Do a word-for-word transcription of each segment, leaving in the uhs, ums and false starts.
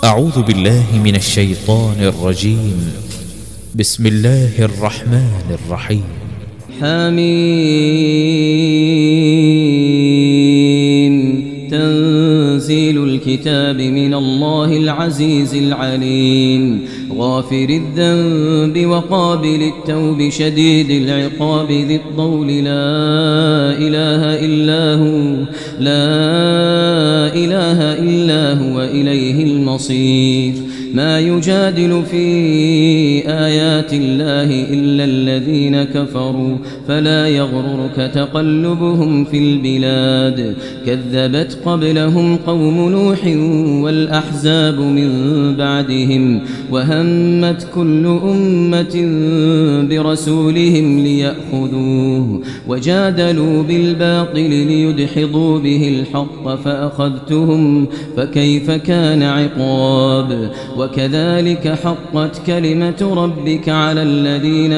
أعوذ بالله من الشيطان الرجيم. بسم الله الرحمن الرحيم. حميم. تنزيل الكتاب من الله العزيز العليم، غافر الذنب وقابل التوب شديد العقاب ذي الطول، لا إله إلا هو لا إله إلا هو إليه المصير. ما يجادل في آيات الله إلا الذين كفروا، فلا يغررك تقلبهم في البلاد. كذبت قبلهم قوم نوح والأحزاب من بعدهم، وهمت كل أمة برسولهم ليأخذوه، وجادلوا بالباطل ليدحضوا به الحق فأخذتهم، فكيف كان عقاب. وكذلك حقت كلمة ربك على الذين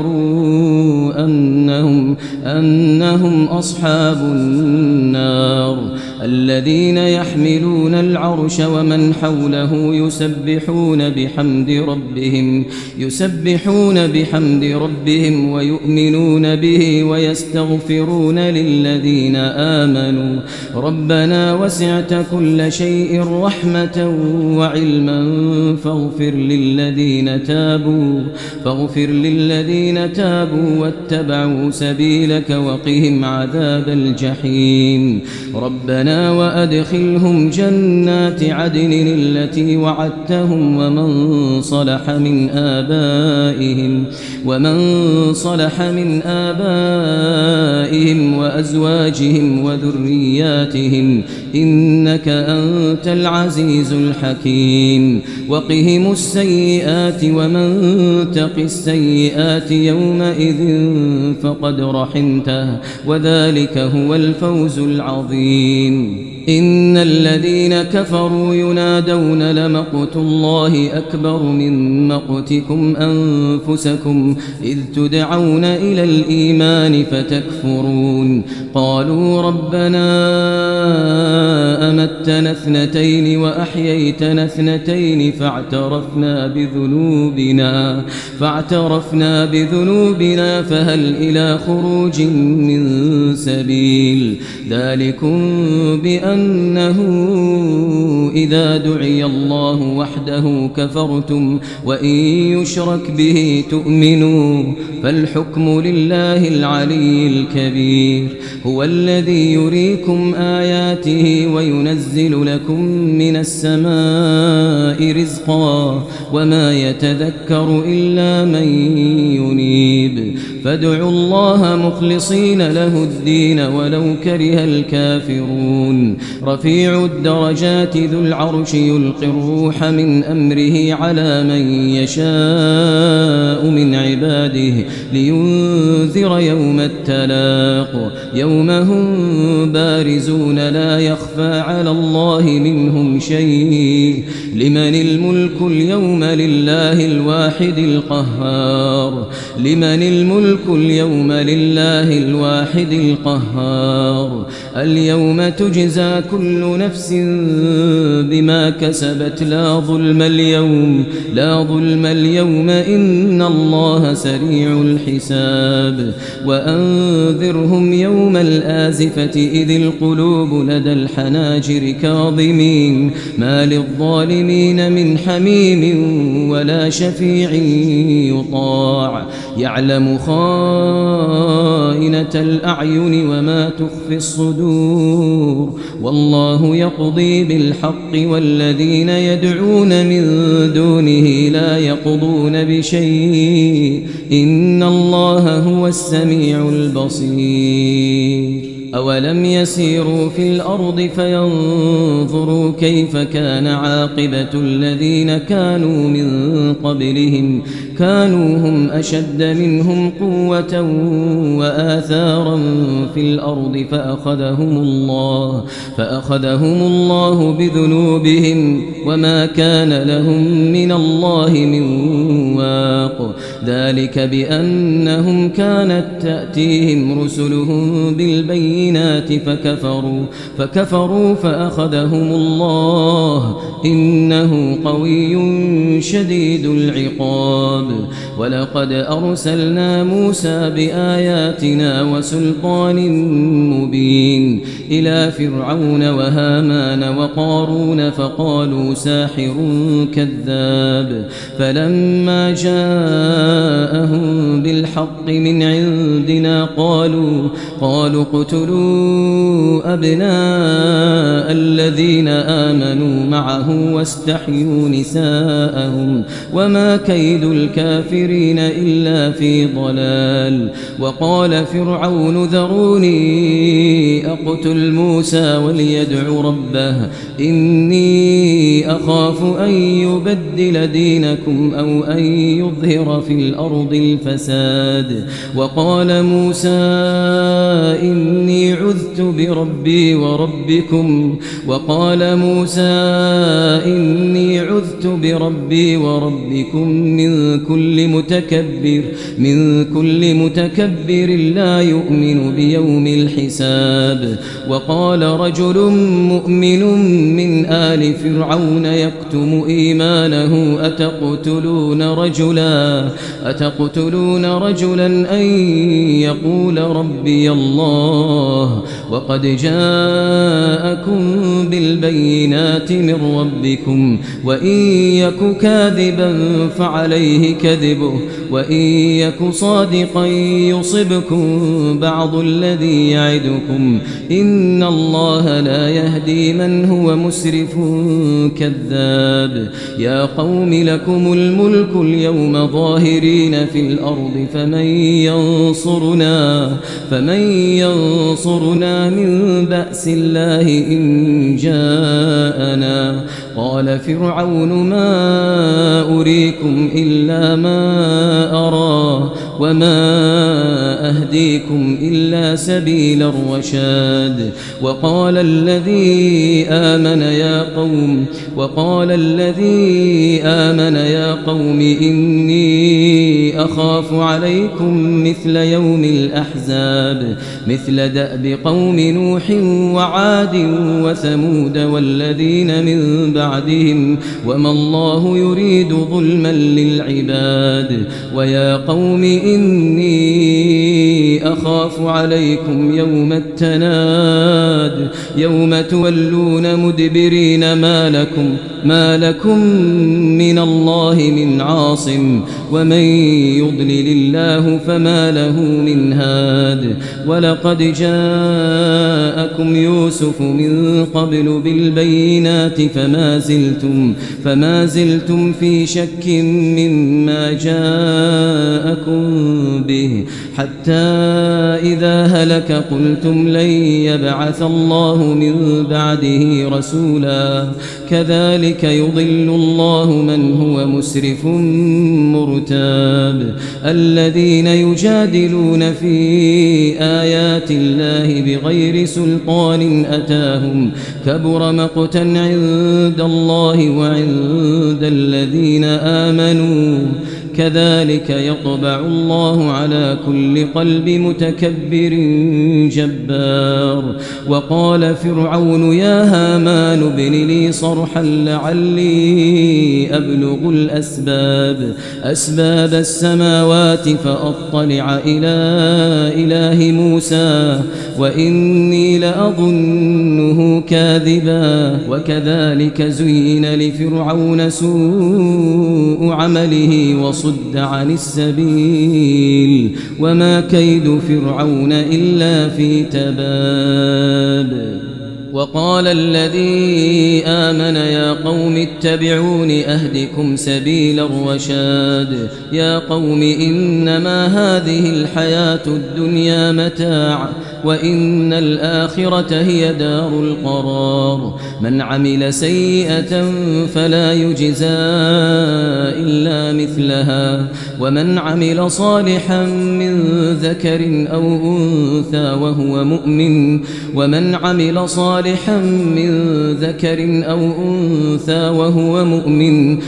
كفروا أنهم, أنهم أصحاب النار. الذين يحملون العرش ومن حوله يسبحون بحمد ربهم يسبحون بحمد ربهم ويؤمنون به ويستغفرون للذين آمنوا ربنا وسعت كل شيء رحمة وعلما فاغفر للذين تابوا فاغفر للذين تابوا واتبعوا سبيلك وقهم عذاب الجحيم. ربنا وأدخلهم جنات عدن التي وعدتهم ومن صلح من آبائهم ومن صلح من آبائهم وأزواجهم وذرياتهم إنك أنت العزيز الحكيم. وقهم السيئات ومن تق السيئات يومئذ فقد رحمته وذلك هو الفوز العظيم. إن الذين كفروا ينادون لمقت الله أكبر من مقتكم أنفسكم إذ تدعون إلى الإيمان فتكفرون. قالوا ربنا أمتنا اثنتين وأحييتنا اثنتين فاعترفنا بذنوبنا فاعترفنا بذنوبنا فهل إلى خروج من سبيل. ذلكم بأنه إذا دعي الله وحده كفرتم وإن يشرك به تؤمنوا فالحكم لله العلي الكبير. هو الذي يريكم آياته وينزل لكم من السماء رزقا وما يتذكر إلا من ينيب. فادعوا الله مخلصين له الدين ولو كره الكافرون. رفيع الدرجات ذو العرش يلقي الروح من أمره على من يشاء من عباده لينذر يوم التلاق يوم هم بارزون لا يخفى على الله منهم شيء. لمن الملك اليوم لله الواحد القهار لمن الملك اليوم لله الواحد القهار. اليوم تجزى كل نفس بما كسبت لا ظلم اليوم لا ظلم اليوم إن الله سريع الحساب. وأنذرهم يوم الآزفة إذ القلوب لدى الحناجر كاظمين ما للظالمين من حميم ولا شفيع يطاع. يعلم خائنة الأعين وما تخفي الصدور والله يقضي بالحق والذين يدعون من دونه لا يقضون بشيء إن الله هو السميع البصير. أولم يسيروا في الأرض فينظروا كيف كان عاقبة الذين كانوا من قبلهم كانوا هم أشد منهم قوة وآثارا في الأرض فأخذهم الله فأخذهم الله بذنوبهم وما كان لهم من الله من واق ذلك بأنهم كانت تأتيهم رسلهم بالبينات فكفروا فكفروا فأخذهم الله إنه قوي شديد العقاب ولقد أرسلنا موسى بآياتنا وسلطان مبين إلى فرعون وهامان وقارون فقالوا ساحر كذاب فلما جاءهم بالحق من عندنا قالوا قالوا اقتلوا أبناء الذين آمنوا معه واستحيوا نساءهم وما كيد الكافرين إلا في ضلال وقال فرعون ذروني أقتل موسى وليدع ربه إني أخاف أن يبدل دينكم أو أن يظهر في الأرض الفساد وقال موسى إني عذت بربي وربكم وقال موسى إني عذت بربي وربكم من كل متكبر من كل متكبر لا يؤمن بيوم الحساب وقال رجل مؤمن من آل فرعون يكتم إيمانه أتقتلون رجلا أتقتلون رجلا أن يقول ربي الله وقد جاءكم بالبينات من ربكم وإن يك كاذبا فعليه كذبه وإن يك صادقا يصبكم بعض الذي يعدكم إن الله لا يهدي من هو مسرف كذاب يا قوم لكم الملك اليوم ظاهرين في الأرض فمن ينصرنا فمن ينصرنا من بأس الله إن جاءنا قال فرعون ما أريكم إلا ما أرى وما أهديكم إلا سبيل الرشاد وقال الذي آمن يا قوم وقال الذي آمن يا قوم إني أخاف عليكم مثل يوم الأحزاب مثل دأب قوم نوح وعاد وثمود والذين من بعدهم وما الله يريد ظلما للعباد ويا قوم إني أخاف عليكم يوم التناد يوم تولون مدبرين ما لكم ما لكم من الله من عاصم ومن يضلل الله فما له من هاد ولقد جاءكم يوسف من قبل بالبينات فما زلتم فما زلتم في شك مما جاءكم به حتى إذا هلك قلتم لن يبعث الله من بعده رسولا كذلك يضل الله من هو مسرف مرتاب الذين يجادلون في آيات الله بغير سلطان أتاهم كبر مقتا عند الله وعند الذين آمنوا كذلك يطبع الله على كل قلب متكبر جبار وقال فرعون يا هامان ابن لي صرحا لعلي أبلغ الأسباب أسباب السماوات فأطلع إلى إله موسى وإني لأظنه كاذبا وكذلك زين لفرعون سوء عمله وصد عن السبيل وما كيد فرعون إلا في تباب وقال الذي آمن يا قوم اتبعون أهدكم سبيل الرشاد يا قوم إنما هذه الحياة الدنيا متاع وإن الآخرة هي دار القرار. من عمل سيئة فلا يجزى إلا مثلها ومن عمل صالحا من ذكر أو أنثى وهو مؤمن ومن عمل صالحا من ذكر أو أنثى وهو مؤمن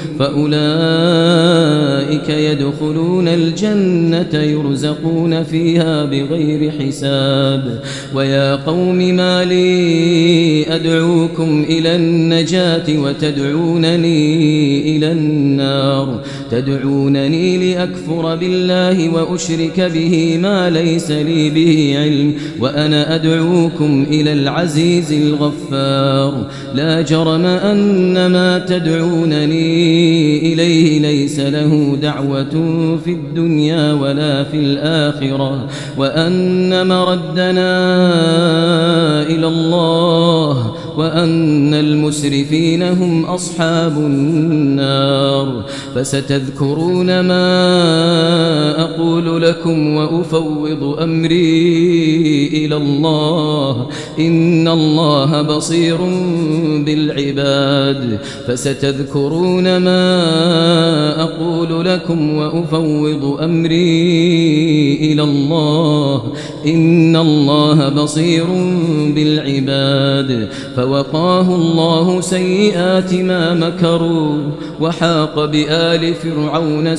فأولئك يدخلون الجنة يرزقون فيها بغير حساب. ويا قوم ما لي أدعوكم إلى النجاة وتدعونني إلى النار تدعونني لأكفر بالله وأشرك به ما ليس لي به علم وأنا أدعوكم إلى العزيز الغفار. لا جرم أن ما تدعونني إليه ليس له دعوة في الدنيا ولا في الآخرة وأن مردنا إلى الله وأن المسرفين هم أصحاب النار. فستذكرون ما أقول لكم وأفوض أمري إلى الله إن الله بصير بالعباد. فستذكرون ما أقول لكم وأفوض أمري إلى الله إن الله بصير بالعباد. فوقاه الله سيئات ما مكروا وحاق بآل فرعون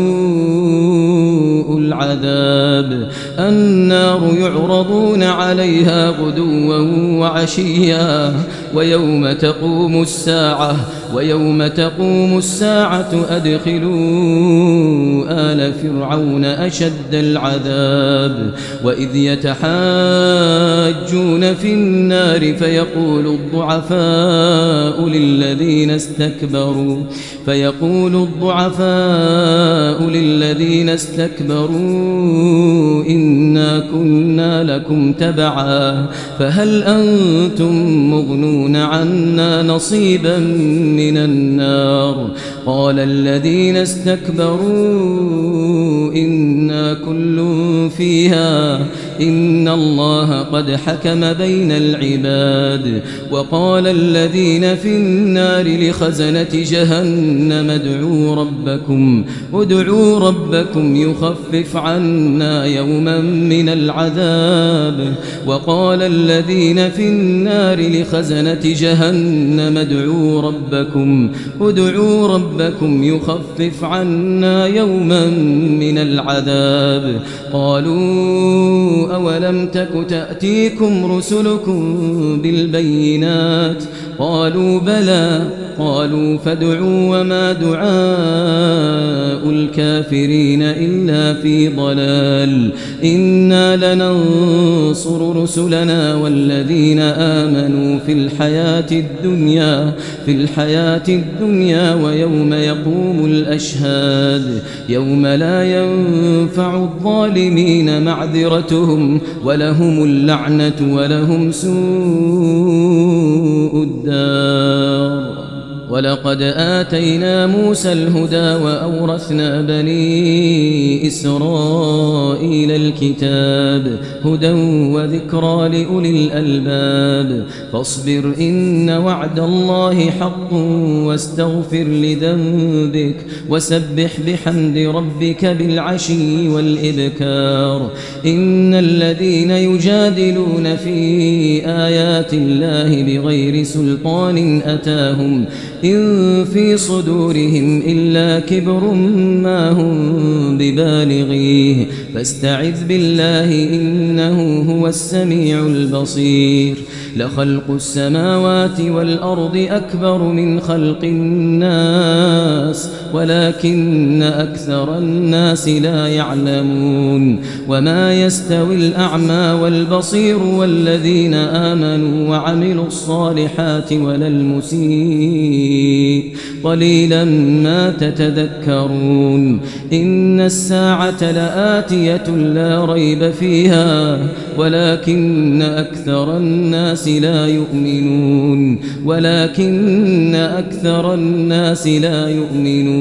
سوء العذاب. النار يعرضون عليها غدوا وعشيا ويوم تقوم الساعة ويوم تقوم الساعة أدخلوا آل فرعون أشد العذاب. وإذ يتحاجون في النار فيقول الضعفاء للذين استكبروا فيقول الضعفاء للذين استكبروا إنا كنا لكم تبعا فهل أنتم مغنون عنا نصيبا من النار. قال الذين استكبروا إنا كل فيها إن الله قد حكم بين العباد. وقال الذين في النار لخزنة جهنم ادعوا ربكم ادعوا ربكم يخفف عنا يوما من العذاب. وقال الذين في النار لخزنة جهنم ادعوا ربكم ادعوا ربكم يخفف عنا يوما من العذاب. قالوا أولم تك تأتيكم رسلكم بالبينات قالوا بلى قالوا فادعوا وما دعاء الكافرين إلا في ضلال. إنا لننصر رسلنا والذين آمنوا في الحياة الدنيا في الحياة الدنيا ويوم يقوم الأشهاد يوم لا ينفع الظالمين معذرتهم ولهم اللعنة ولهم سوء الدار. ولقد آتينا موسى الهدى وأورثنا بني إسرائيل الكتاب هدى وذكرى لأولي الألباب. فاصبر إن وعد الله حق واستغفر لذنبك وسبح بحمد ربك بالعشي والإبكار. إن الذين يجادلون في آيات الله بغير سلطان أتاهم إن في صدورهم إلا كبر ما هم ببالغيه فاستعذ بالله إنه هو السميع البصير. لخلق السماوات والأرض أكبر من خلق الناس ولكن أكثر الناس لا يعلمون. وما يستوي الأعمى والبصير والذين آمنوا وعملوا الصالحات ولا المسيء قليلا ما تتذكرون. إن الساعة لآتية لا ريب فيها ولكن أكثر الناس لا يؤمنون ولكن أكثر الناس لا يؤمنون.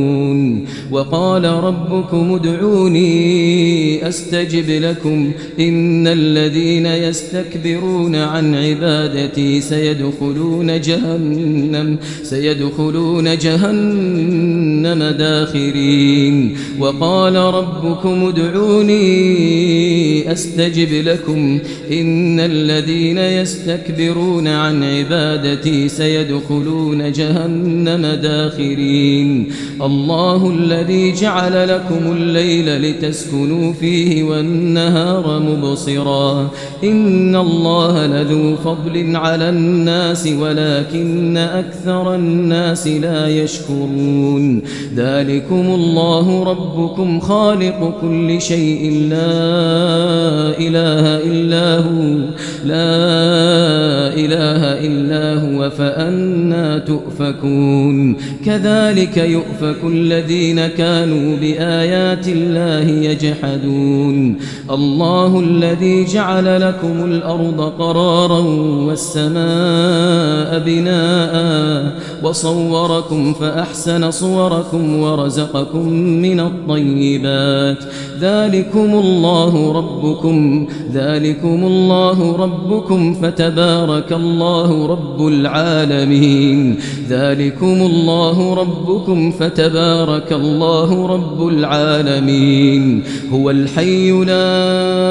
تؤفكون وقال ربكم ادعوني أستجب لكم إن الذين يستكبرون عن عبادتي سيدخلون جهنم سيدخلون جهنم داخرين وقال ربكم ادعوني أستجب لكم إن الذين يستكبرون عن عبادتي سيدخلون جهنم داخرين الله الذي جعل لكم الليل لتسكنوا فيه والنهار مبصرا إن الله لذو فضل على الناس ولكن أكثر الناس لا يشكرون ذلكم الله ربكم خالق كل شيء لا إله إلا هو لا إله إلا هو فأنى تؤفكون كذلك يؤفك الذين كانوا بآيات الله يجحدون الله الذي جعل لكم الأرض قرارا والسماء بناء وصوركم فأحسن صوركم ورزقكم من الطيبات ذلكم الله ربكم ذلكم الله ربكم فتبارك الله رب العالمين ذلكم الله ربكم فتبارك الله رب العالمين هو الحي لا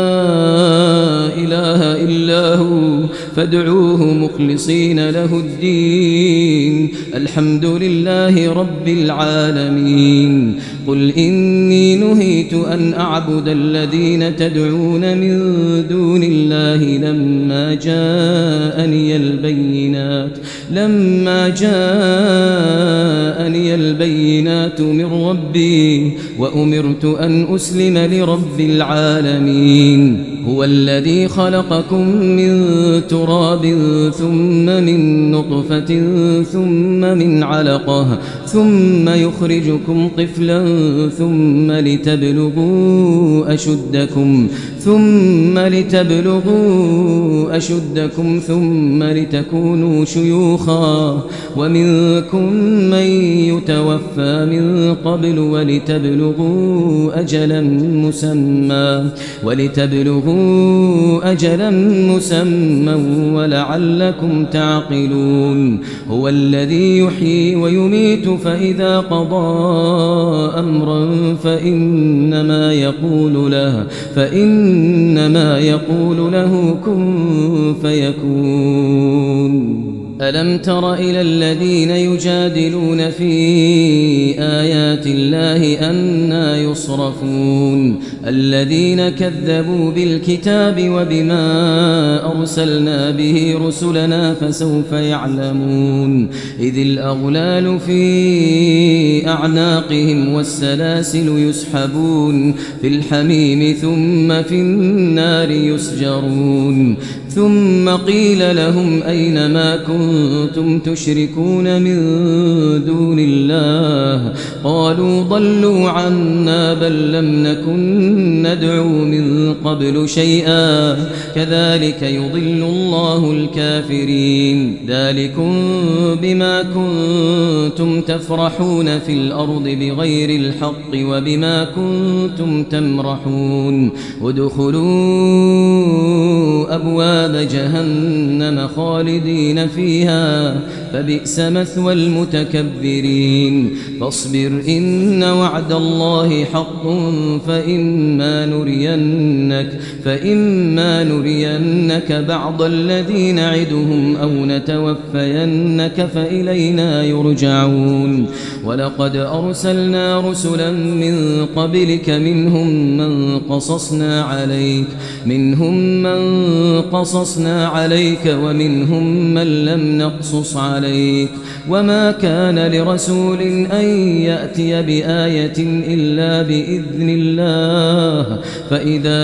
إله إلا هو فادعوه مخلصين له الدين الحمد لله رب العالمين قل إني نهيت أن أعبد الذين تدعون من دون الله لما جاءني البينات لما جاءني البينات من ربي وأمرت أن أسلم لرب العالمين هو الذي خلقكم من تراب ثم من نطفة ثم من علقة ثم يخرجكم طفلا ثم لتبلغوا أشدكم ثم لتبلغوا أشدكم ثم لتكونوا شيوخا ومنكم من يتوفى من قبل ولتبلغوا أجلا مسمى ولتبلغوا أجلا مسمى ولعلكم تعقلون هو الذي يحيي ويميت فإذا قضى أمرا فإنما يقول له فإنما يقول له كن فيكون ألم تر إلى الذين يجادلون في آيات الله أنى يصرفون الذين كذبوا بالكتاب وبما أرسلنا به رسلنا فسوف يعلمون إذ الأغلال في أعناقهم والسلاسل يسحبون في الحميم ثم في النار يسجرون ثم قيل لهم أين ما كنتم تشركون من دون الله قالوا ضلوا عنا بل لم نكن ندعو من قبل شيئا كذلك يضل الله الكافرين ذلكم بما كنتم تفرحون في الأرض بغير الحق وبما كنتم تمرحون ادخلوا أبواب جهنم خالدين فيها فبئس مثوى المتكبرين فاصبر إن وعد الله حق فإما نرينك فإما نرينك بعض الذي نعدهم أو نتوفينك فإلينا يرجعون ولقد أرسلنا رسلا من قبلك منهم من قصصنا عليك منهم من قصصنا عليك ومنهم من لم نقصص عليك وما كان لرسول أن يأتي بآية إلا بإذن الله فإذا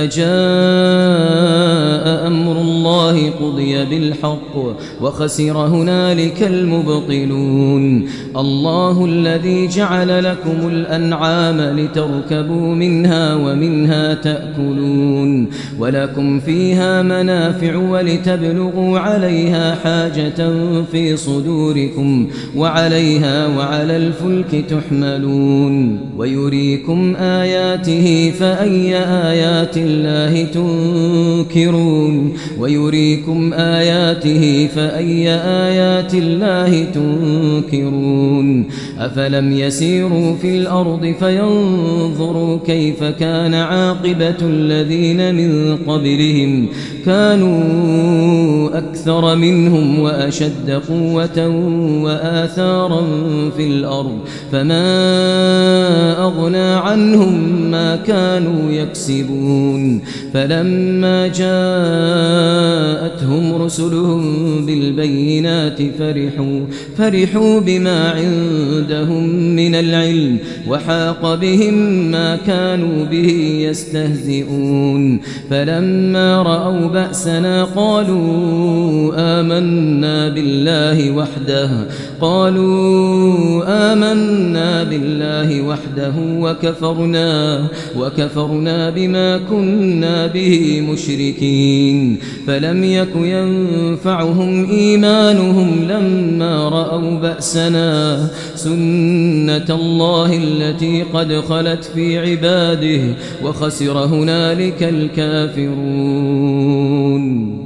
جاء أمر الله قضي بالحق وخسر هنالك المبطلون الله الذي جعل لكم الأنعام لتركبوا منها ومنها تأكلون ولكم فيها منافع السبع ولتبلغوا عليها حاجة في صدوركم وعليها وعلى الفلك تحملون ويريكم آياته فأي آيات الله تنكرون ويريكم آياته فأي آيات الله تنكرون أفلم يسيروا في الأرض فينظروا كيف كان عاقبة الذين من قبلهم كانوا أكثر منهم وأشد قوة وآثارا في الأرض فما أغنى عنهم ما كانوا يكسبون فلما جاءتهم رسلهم بالبينات فرحوا فرحوا بما عندهم من العلم وحاق بهم ما كانوا به يستهزئون فلما رأوا بأسنا قالوا آمنا بالله وحده قالوا آمنا بالله وحده وكفرنا وكفرنا بما كنا به مشركين فلم يك ينفعهم إيمانهم لما رأوا بأسنا سنة الله التي قد خلت في عباده وخسر هنالك الكافرون.